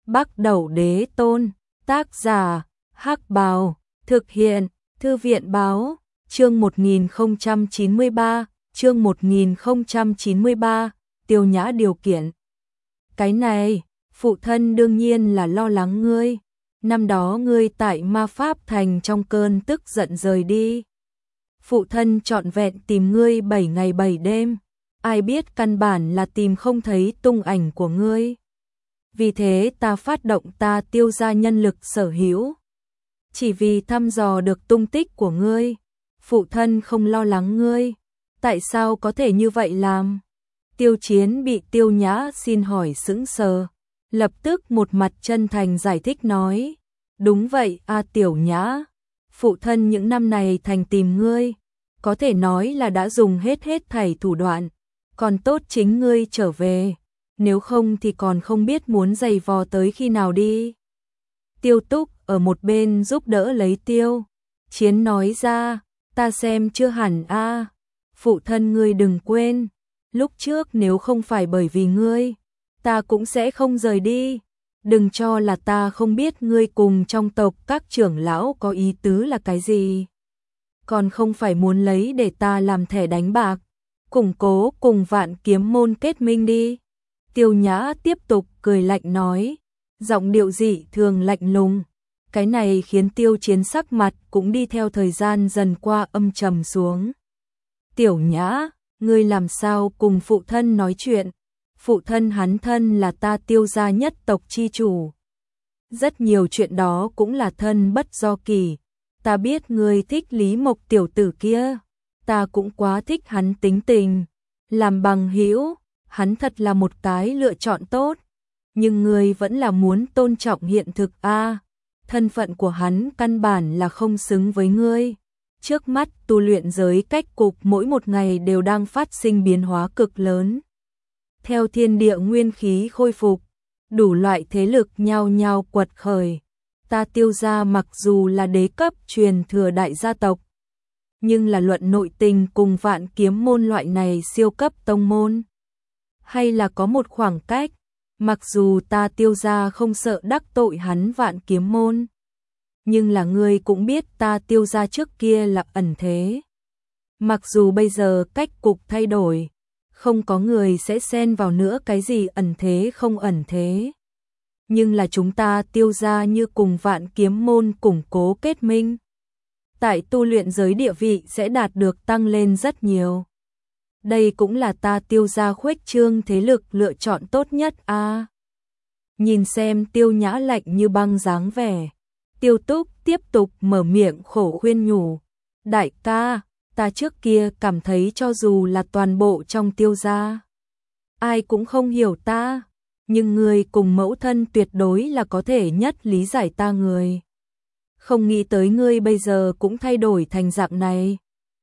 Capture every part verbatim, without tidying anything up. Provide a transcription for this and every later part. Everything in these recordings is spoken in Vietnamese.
Bắc Đẩu Đế Tôn, tác giả, Hắc Bào, thực hiện, Thư viện Báo, chương một nghìn không trăm chín mươi ba, chương một nghìn không trăm chín mươi ba, Tiêu Nhã điều kiện. Cái này, phụ thân đương nhiên là lo lắng ngươi, năm đó ngươi tại Ma Pháp Thành trong cơn tức giận rời đi. Phụ thân trọn vẹn tìm ngươi bảy ngày bảy đêm, ai biết căn bản là tìm không thấy tung ảnh của ngươi. Vì thế ta phát động ta Tiêu gia nhân lực sở hữu, chỉ vì thăm dò được tung tích của ngươi. Phụ thân không lo lắng ngươi, tại sao có thể như vậy làm? Tiêu Chiến bị Tiêu Nhã xin hỏi sững sờ, lập tức một mặt chân thành giải thích nói, đúng vậy a Tiểu Nhã, phụ thân những năm này thành tìm ngươi, có thể nói là đã dùng hết hết thảy thủ đoạn, còn tốt chính ngươi trở về, nếu không thì còn không biết muốn giày vò tới khi nào đi. Tiêu Túc ở một bên giúp đỡ lấy Tiêu Chiến nói ra, ta xem chưa hẳn a, phụ thân ngươi đừng quên, lúc trước nếu không phải bởi vì ngươi, ta cũng sẽ không rời đi, đừng cho là ta không biết ngươi cùng trong tộc các trưởng lão có ý tứ là cái gì. Còn không phải muốn lấy để ta làm thẻ đánh bạc, củng cố cùng Vạn Kiếm môn kết minh đi. Tiêu Nhã tiếp tục cười lạnh nói, giọng điệu dị thường lạnh lùng. Cái này khiến Tiêu Chiến sắc mặt cũng đi theo thời gian dần qua âm trầm xuống. Tiểu Nhã, ngươi làm sao cùng phụ thân nói chuyện? Phụ thân hắn thân là ta Tiêu gia nhất tộc chi chủ. Rất nhiều chuyện đó cũng là thân bất do kỳ. Ta biết ngươi thích Lý Mộc tiểu tử kia, ta cũng quá thích hắn tính tình, làm bằng hữu, hắn thật là một cái lựa chọn tốt, nhưng ngươi vẫn là muốn tôn trọng hiện thực a, thân phận của hắn căn bản là không xứng với ngươi. Trước mắt tu luyện giới cách cục mỗi một ngày đều đang phát sinh biến hóa cực lớn. Theo thiên địa nguyên khí khôi phục, đủ loại thế lực nhao nhao quật khởi. Ta Tiêu gia mặc dù là đế cấp truyền thừa đại gia tộc, nhưng là luận nội tình cùng Vạn Kiếm môn loại này siêu cấp tông môn, hay là có một khoảng cách. Mặc dù ta Tiêu gia không sợ đắc tội hắn Vạn Kiếm môn, nhưng là ngươi cũng biết ta Tiêu gia trước kia là ẩn thế. Mặc dù bây giờ cách cục thay đổi, không có người sẽ xen vào nữa cái gì ẩn thế không ẩn thế. Nhưng là chúng ta Tiêu gia như cùng Vạn Kiếm môn củng cố kết minh, tại tu luyện giới địa vị sẽ đạt được tăng lên rất nhiều. Đây cũng là ta Tiêu gia khuếch trương thế lực lựa chọn tốt nhất a. À, nhìn xem Tiêu Nhã lạnh như băng dáng vẻ, Tiêu Túc tiếp tục mở miệng khổ khuyên nhủ, đại ca, ta trước kia cảm thấy cho dù là toàn bộ trong Tiêu gia, ai cũng không hiểu ta, nhưng ngươi cùng mẫu thân tuyệt đối là có thể nhất lý giải ta người. Không nghĩ tới ngươi bây giờ cũng thay đổi thành dạng này.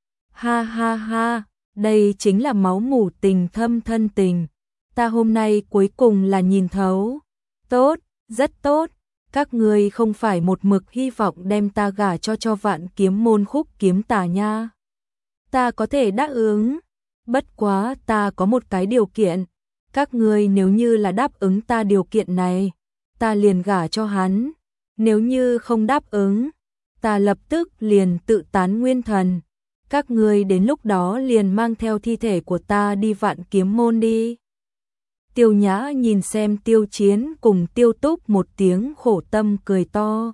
Ha ha ha, đây chính là máu mủ tình thâm thân tình. Ta hôm nay cuối cùng là nhìn thấu. Tốt, rất tốt. Các ngươi không phải một mực hy vọng đem ta gả cho cho Vạn Kiếm môn Khúc Kiếm Tà nha. Ta có thể đáp ứng. Bất quá ta có một cái điều kiện. Các ngươi nếu như là đáp ứng ta điều kiện này, ta liền gả cho hắn. Nếu như không đáp ứng, ta lập tức liền tự tán nguyên thần. Các ngươi đến lúc đó liền mang theo thi thể của ta đi Vạn Kiếm môn đi. Tiêu Nhã nhìn xem Tiêu Chiến cùng Tiêu Túc một tiếng khổ tâm cười to.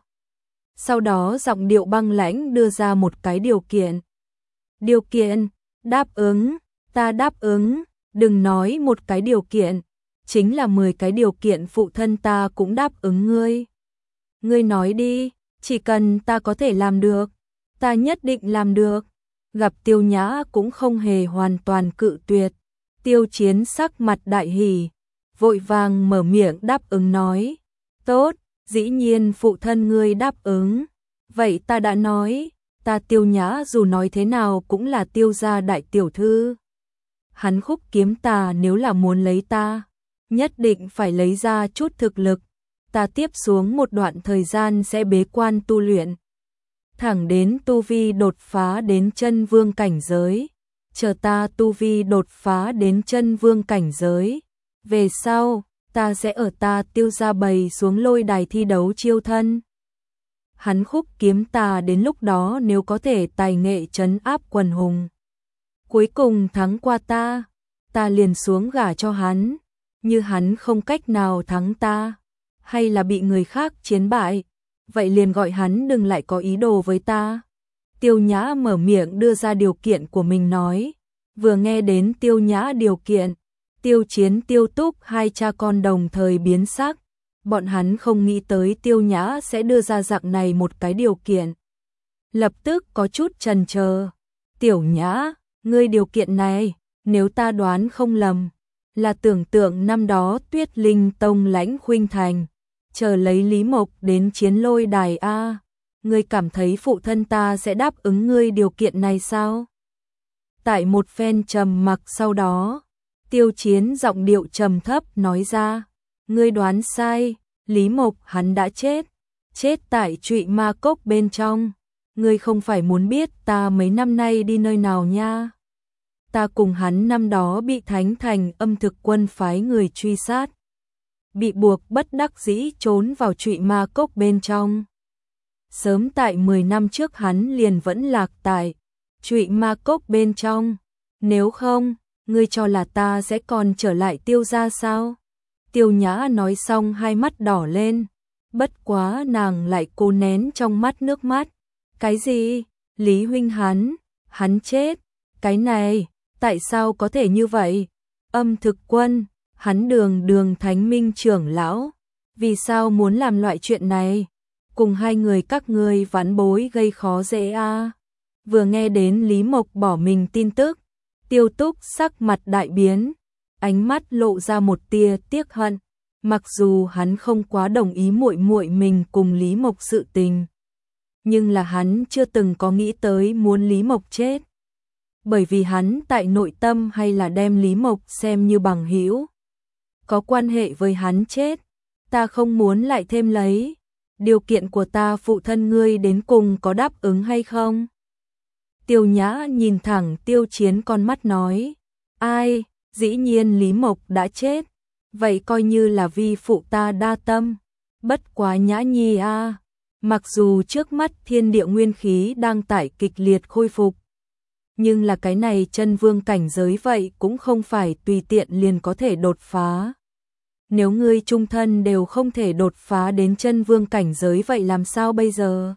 Sau đó giọng điệu băng lãnh đưa ra một cái điều kiện. Điều kiện, đáp ứng, ta đáp ứng, đừng nói một cái điều kiện, chính là mười cái điều kiện phụ thân ta cũng đáp ứng ngươi. Ngươi nói đi, chỉ cần ta có thể làm được, ta nhất định làm được. Gặp Tiêu Nhã cũng không hề hoàn toàn cự tuyệt. Tiêu Chiến sắc mặt đại hỉ, vội vàng mở miệng đáp ứng nói. Tốt, dĩ nhiên phụ thân ngươi đáp ứng. Vậy ta đã nói, ta Tiêu Nhã dù nói thế nào cũng là Tiêu gia đại tiểu thư. Hắn Khúc Kiếm Tà nếu là muốn lấy ta, nhất định phải lấy ra chút thực lực. Ta tiếp xuống một đoạn thời gian sẽ bế quan tu luyện, thẳng đến tu vi đột phá đến chân vương cảnh giới. Chờ ta tu vi đột phá đến chân vương cảnh giới, về sau, ta sẽ ở ta Tiêu gia bày xuống lôi đài thi đấu chiêu thân. Hắn khúc kiếm ta đến lúc đó nếu có thể tài nghệ trấn áp quần hùng. Cuối cùng thắng qua ta, ta liền xuống gả cho hắn, như hắn không cách nào thắng ta, hay là bị người khác chiến bại, vậy liền gọi hắn đừng lại có ý đồ với ta. Tiêu Nhã mở miệng đưa ra điều kiện của mình nói, vừa nghe đến Tiêu Nhã điều kiện, Tiêu Chiến Tiêu Túc hai cha con đồng thời biến sắc, bọn hắn không nghĩ tới Tiêu Nhã sẽ đưa ra dạng này một cái điều kiện. Lập tức có chút chần chờ, Tiểu Nhã, ngươi điều kiện này, nếu ta đoán không lầm, là tưởng tượng năm đó Tuyết Linh Tông lãnh Khuynh Thành, chờ lấy Lý Mộc đến chiến lôi đài a, ngươi cảm thấy phụ thân ta sẽ đáp ứng ngươi điều kiện này sao? Tại một phen trầm mặc sau đó, Tiêu Chiến giọng điệu trầm thấp nói ra, ngươi đoán sai, Lý Mộc hắn đã chết, chết tại Trụy Ma Cốc bên trong, ngươi không phải muốn biết ta mấy năm nay đi nơi nào nha. Ta cùng hắn năm đó bị Thánh Thành Âm Thực Quân phái người truy sát, bị buộc bất đắc dĩ trốn vào Trụy Ma Cốc bên trong. Sớm tại mười năm trước hắn liền vẫn lạc tại Trụy Ma Cốc bên trong, nếu không, ngươi cho là ta sẽ còn trở lại Tiêu gia sao? Tiêu Nhã nói xong hai mắt đỏ lên, bất quá nàng lại cố nén trong mắt nước mắt. Cái gì? Lý huynh hắn, hắn chết, cái này, tại sao có thể như vậy? Âm Thực Quân, hắn đường đường Thánh Minh trưởng lão, vì sao muốn làm loại chuyện này? Cùng hai người các ngươi vãn bối gây khó dễ a. À. Vừa nghe đến Lý Mộc bỏ mình tin tức, Tiêu Túc sắc mặt đại biến, ánh mắt lộ ra một tia tiếc hận, mặc dù hắn không quá đồng ý muội muội mình cùng Lý Mộc sự tình, nhưng là hắn chưa từng có nghĩ tới muốn Lý Mộc chết. Bởi vì hắn tại nội tâm hay là đem Lý Mộc xem như bằng hữu, có quan hệ với hắn chết, ta không muốn lại thêm lấy. Điều kiện của ta phụ thân ngươi đến cùng có đáp ứng hay không? Tiêu Nhã nhìn thẳng Tiêu Chiến con mắt nói, ai, dĩ nhiên Lý Mộc đã chết, vậy coi như là vi phụ ta đa tâm, bất quá Nhã nhi a, à. Mặc dù trước mắt thiên địa nguyên khí đang tải kịch liệt khôi phục, nhưng là cái này chân vương cảnh giới vậy cũng không phải tùy tiện liền có thể đột phá. Nếu ngươi trung thân đều không thể đột phá đến chân vương cảnh giới vậy làm sao bây giờ?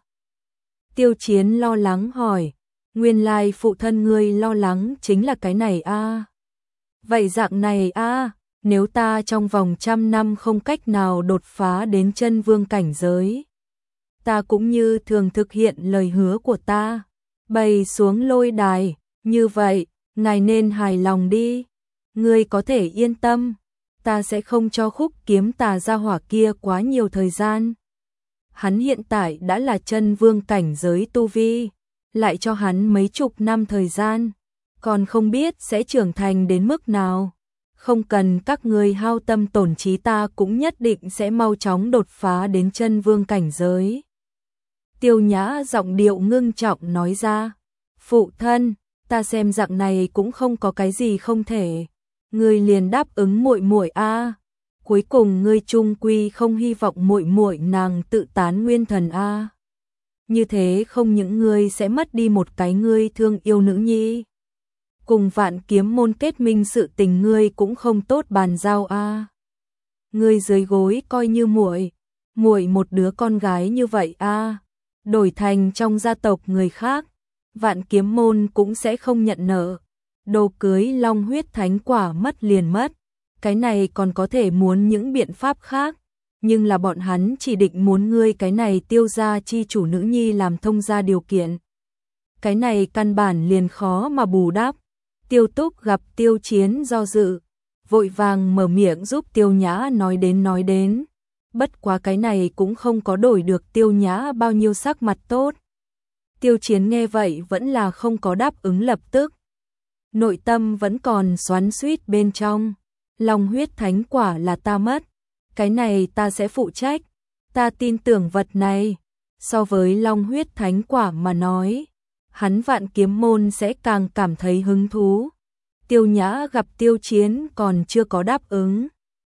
Tiêu Chiến lo lắng hỏi, nguyên lai phụ thân ngươi lo lắng chính là cái này a. À. Vậy dạng này a, à, nếu ta trong vòng trăm năm không cách nào đột phá đến chân vương cảnh giới, ta cũng như thường thực hiện lời hứa của ta, bày xuống lôi đài, như vậy, ngài nên hài lòng đi, ngươi có thể yên tâm. Ta sẽ không cho Khúc Kiếm Tà gia hỏa kia quá nhiều thời gian. Hắn hiện tại đã là chân vương cảnh giới tu vi, lại cho hắn mấy chục năm thời gian, còn không biết sẽ trưởng thành đến mức nào. Không cần các ngươi hao tâm tổn trí, ta cũng nhất định sẽ mau chóng đột phá đến chân vương cảnh giới. Tiêu Nhã giọng điệu ngưng trọng nói ra, phụ thân, ta xem dạng này cũng không có cái gì không thể. Ngươi liền đáp ứng muội muội a, cuối cùng ngươi chung quy không hy vọng muội muội nàng tự tán nguyên thần a. Như thế không những ngươi sẽ mất đi một cái ngươi thương yêu nữ nhi, cùng Vạn Kiếm môn kết minh sự tình ngươi cũng không tốt bàn giao a. Ngươi dưới gối coi như muội, muội một đứa con gái như vậy a, đổi thành trong gia tộc người khác, Vạn Kiếm môn cũng sẽ không nhận nợ. Đồ cưới long huyết thánh quả mất liền mất, cái này còn có thể muốn những biện pháp khác, nhưng là bọn hắn chỉ định muốn ngươi cái này Tiêu gia chi chủ nữ nhi làm thông gia điều kiện. Cái này căn bản liền khó mà bù đắp. Tiêu Túc gặp Tiêu Chiến do dự, vội vàng mở miệng giúp Tiêu Nhã nói đến nói đến, bất quá cái này cũng không có đổi được Tiêu Nhã bao nhiêu sắc mặt tốt. Tiêu Chiến nghe vậy vẫn là không có đáp ứng lập tức, nội tâm vẫn còn xoắn xuýt bên trong. Long huyết thánh quả là ta mất, cái này ta sẽ phụ trách, ta tin tưởng vật này. So với long huyết thánh quả mà nói, hắn Vạn Kiếm môn sẽ càng cảm thấy hứng thú. Tiêu Nhã gặp Tiêu Chiến còn chưa có đáp ứng,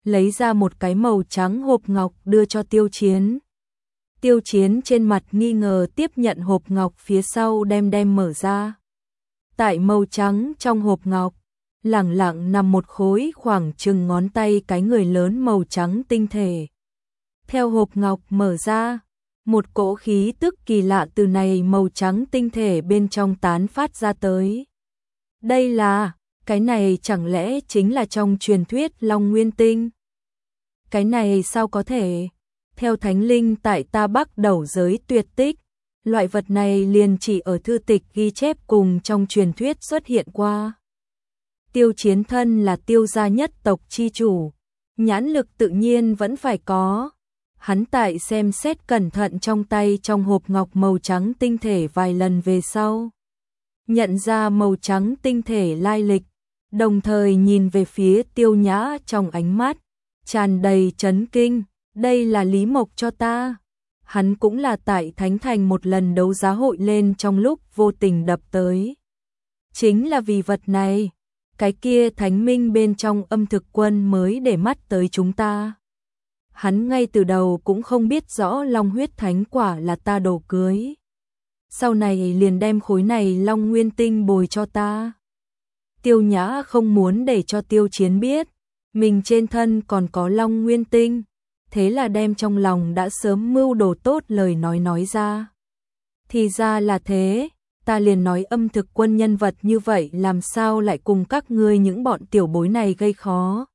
lấy ra một cái màu trắng hộp ngọc đưa cho Tiêu Chiến. Tiêu Chiến trên mặt nghi ngờ tiếp nhận hộp ngọc phía sau đem đem mở ra. Tại màu trắng trong hộp ngọc, lẳng lặng nằm một khối khoảng chừng ngón tay cái người lớn màu trắng tinh thể. Theo hộp ngọc mở ra, một cỗ khí tức kỳ lạ từ này màu trắng tinh thể bên trong tán phát ra tới. Đây là, cái này chẳng lẽ chính là trong truyền thuyết Long Nguyên Tinh? Cái này sao có thể? Theo thánh linh tại ta Bắc Đầu giới tuyệt tích, loại vật này liền chỉ ở thư tịch ghi chép cùng trong truyền thuyết xuất hiện qua. Tiêu Chiến thân là Tiêu gia nhất tộc chi chủ, nhãn lực tự nhiên vẫn phải có. Hắn tại xem xét cẩn thận trong tay trong hộp ngọc màu trắng tinh thể vài lần về sau, nhận ra màu trắng tinh thể lai lịch, đồng thời nhìn về phía Tiêu Nhã trong ánh mắt tràn đầy chấn kinh. Đây là Lý Mộc cho ta. Hắn cũng là tại Thánh Thành một lần đấu giá hội lên trong lúc vô tình đập tới. Chính là vì vật này, cái kia thánh minh bên trong âm thực quân mới để mắt tới chúng ta. Hắn ngay từ đầu cũng không biết rõ long huyết thánh quả là ta đồ cưới. Sau này liền đem khối này long nguyên tinh bồi cho ta. Tiêu Nhã không muốn để cho Tiêu Chiến biết, mình trên thân còn có long nguyên tinh. Thế là đem trong lòng đã sớm mưu đồ tốt lời nói nói ra. Thì ra là thế, ta liền nói âm thực quân nhân vật như vậy làm sao lại cùng các ngươi những bọn tiểu bối này gây khó.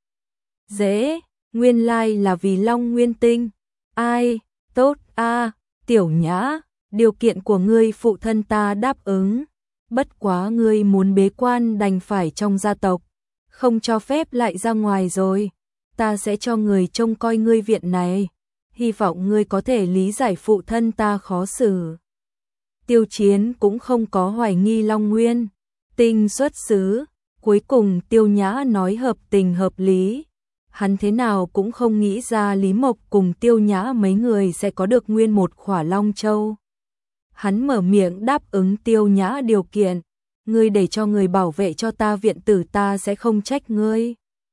Dễ, nguyên lai là vì long nguyên tinh. Ai, tốt a, Tiểu Nhã, điều kiện của ngươi phụ thân ta đáp ứng. Bất quá ngươi muốn bế quan đành phải trong gia tộc, không cho phép lại ra ngoài rồi. Ta sẽ cho người trông coi ngươi viện này, hy vọng ngươi có thể lý giải phụ thân ta khó xử. Tiêu Chiến cũng không có hoài nghi Long Nguyên Tinh xuất xứ, cuối cùng Tiêu Nhã nói hợp tình hợp lý. Hắn thế nào cũng không nghĩ ra Lý Mộc cùng Tiêu Nhã mấy người sẽ có được nguyên một khỏa Long Châu. Hắn mở miệng đáp ứng Tiêu Nhã điều kiện, ngươi để cho người bảo vệ cho ta viện tử ta sẽ không trách ngươi.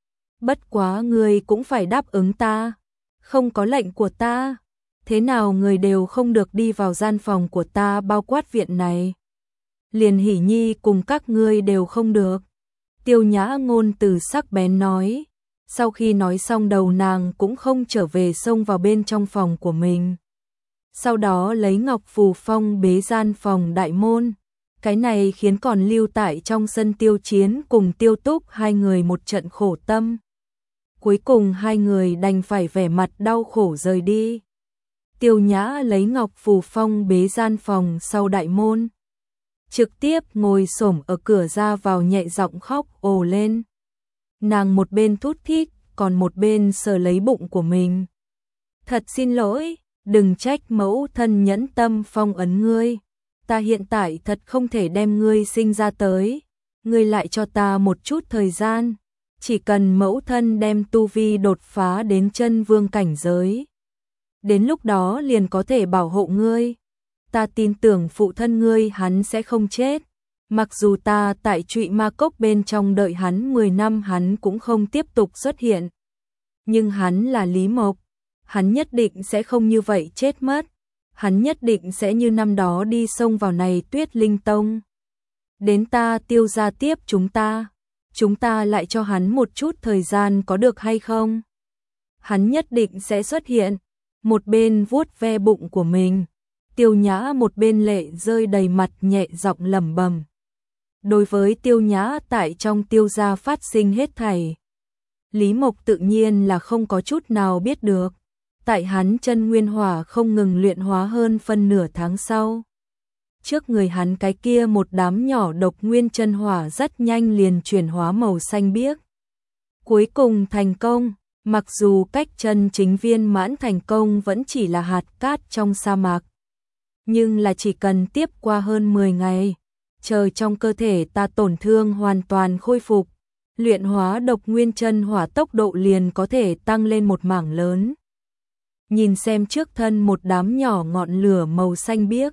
Bất quá ngươi cũng phải đáp ứng ta, không có lệnh của ta, thế nào người đều không được đi vào gian phòng của ta bao quát viện này. Liền Hỷ Nhi cùng các ngươi đều không được. Tiêu Nhã ngôn từ sắc bén nói, sau khi nói xong đầu nàng cũng không trở về xông vào bên trong phòng của mình. Sau đó lấy ngọc phù phong bế gian phòng đại môn, cái này khiến còn lưu tại trong sân Tiêu Chiến cùng Tiêu Túc hai người một trận khổ tâm. Cuối cùng hai người đành phải vẻ mặt đau khổ rời đi. Tiêu Nhã lấy ngọc phù phong bế gian phòng sau đại môn, trực tiếp ngồi xổm ở cửa ra vào nhẹ giọng khóc ồ lên. Nàng một bên thút thít, còn một bên sờ lấy bụng của mình. Thật xin lỗi, đừng trách mẫu thân nhẫn tâm phong ấn ngươi. Ta hiện tại thật không thể đem ngươi sinh ra tới. Ngươi lại cho ta một chút thời gian. Chỉ cần mẫu thân đem tu vi đột phá đến chân vương cảnh giới, đến lúc đó liền có thể bảo hộ ngươi. Ta tin tưởng phụ thân ngươi hắn sẽ không chết. Mặc dù ta tại Trụy Ma Cốc bên trong đợi hắn mười năm hắn cũng không tiếp tục xuất hiện. Nhưng hắn là Lý Mộc, hắn nhất định sẽ không như vậy chết mất. Hắn nhất định sẽ như năm đó đi xông vào này Tuyết Linh Tông. Đến ta Tiêu gia tiếp chúng ta. Chúng ta lại cho hắn một chút thời gian có được hay không? Hắn nhất định sẽ xuất hiện. Một bên vuốt ve bụng của mình, Tiêu Nhã một bên lệ rơi đầy mặt nhẹ giọng lẩm bẩm. Đối với Tiêu Nhã tại trong Tiêu gia phát sinh hết thảy, Lý Mộc tự nhiên là không có chút nào biết được. Tại hắn chân nguyên hỏa không ngừng luyện hóa hơn phân nửa tháng sau, trước người hắn cái kia một đám nhỏ độc nguyên chân hỏa rất nhanh liền chuyển hóa màu xanh biếc. Cuối cùng thành công, mặc dù cách chân chính viên mãn thành công vẫn chỉ là hạt cát trong sa mạc. Nhưng là chỉ cần tiếp qua hơn mười ngày, chờ trong cơ thể ta tổn thương hoàn toàn khôi phục, luyện hóa độc nguyên chân hỏa tốc độ liền có thể tăng lên một mảng lớn. Nhìn xem trước thân một đám nhỏ ngọn lửa màu xanh biếc,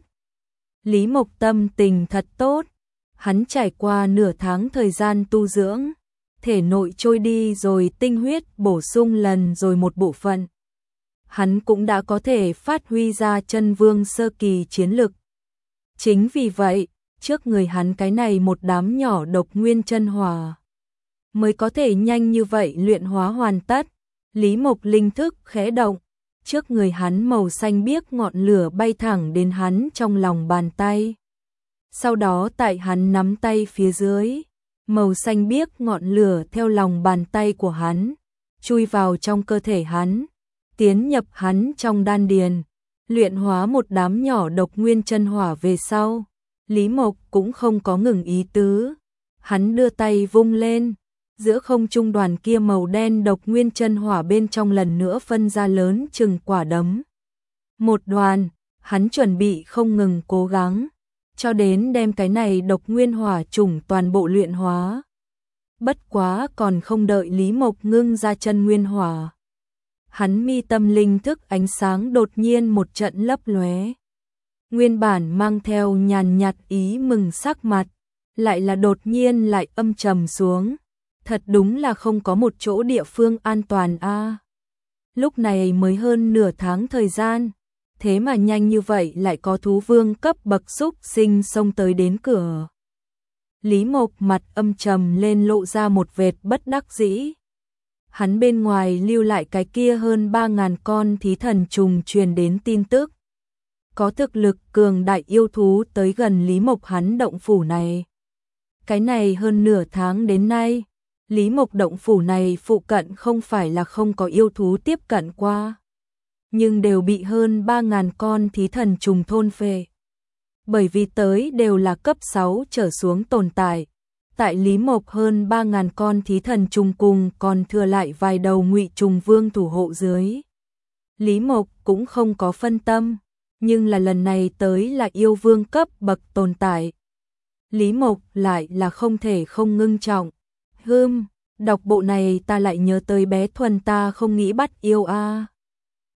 Lý Mộc tâm tình thật tốt. Hắn trải qua nửa tháng thời gian tu dưỡng, thể nội trôi đi rồi tinh huyết bổ sung lần rồi một bộ phận. Hắn cũng đã có thể phát huy ra chân vương sơ kỳ chiến lực. Chính vì vậy, trước người hắn cái này một đám nhỏ độc nguyên chân hỏa mới có thể nhanh như vậy luyện hóa hoàn tất. Lý Mộc linh thức khẽ động, trước người hắn màu xanh biếc ngọn lửa bay thẳng đến hắn trong lòng bàn tay. Sau đó tại hắn nắm tay phía dưới, màu xanh biếc ngọn lửa theo lòng bàn tay của hắn, chui vào trong cơ thể hắn, tiến nhập hắn trong đan điền, luyện hóa một đám nhỏ độc nguyên chân hỏa về sau. Lý Mộc cũng không có ngừng ý tứ, hắn đưa tay vung lên, giữa không trung đoàn kia màu đen độc nguyên chân hỏa bên trong lần nữa phân ra lớn chừng quả đấm. Một đoàn, hắn chuẩn bị không ngừng cố gắng, cho đến đem cái này độc nguyên hỏa chủng toàn bộ luyện hóa. Bất quá còn không đợi Lý Mộc ngưng ra chân nguyên hỏa, hắn mi tâm linh thức ánh sáng đột nhiên một trận lấp lóe. Nguyên bản mang theo nhàn nhạt ý mừng sắc mặt, lại là đột nhiên lại âm trầm xuống. Thật đúng là không có một chỗ địa phương an toàn a. À. Lúc này mới hơn nửa tháng thời gian, thế mà nhanh như vậy lại có thú vương cấp bậc xúc sinh xông tới đến cửa. Lý Mộc mặt âm trầm lên lộ ra một vệt bất đắc dĩ. Hắn bên ngoài lưu lại cái kia hơn ba ngàn con thí thần trùng truyền đến tin tức. Có thực lực cường đại yêu thú tới gần Lý Mộc hắn động phủ này. Cái này hơn nửa tháng đến nay, Lý Mộc động phủ này phụ cận không phải là không có yêu thú tiếp cận qua, nhưng đều bị hơn ba ngàn con thí thần trùng thôn phệ. Bởi vì tới đều là cấp sáu trở xuống tồn tại, tại Lý Mộc hơn ba ngàn con thí thần trùng cùng còn thừa lại vài đầu ngụy trùng vương thủ hộ dưới. Lý Mộc cũng không có phân tâm, nhưng là lần này tới là yêu vương cấp bậc tồn tại. Lý Mộc lại là không thể không ngưng trọng. Hừm, đọc bộ này ta lại nhớ tới bé Thuần ta không nghĩ bắt yêu a. À.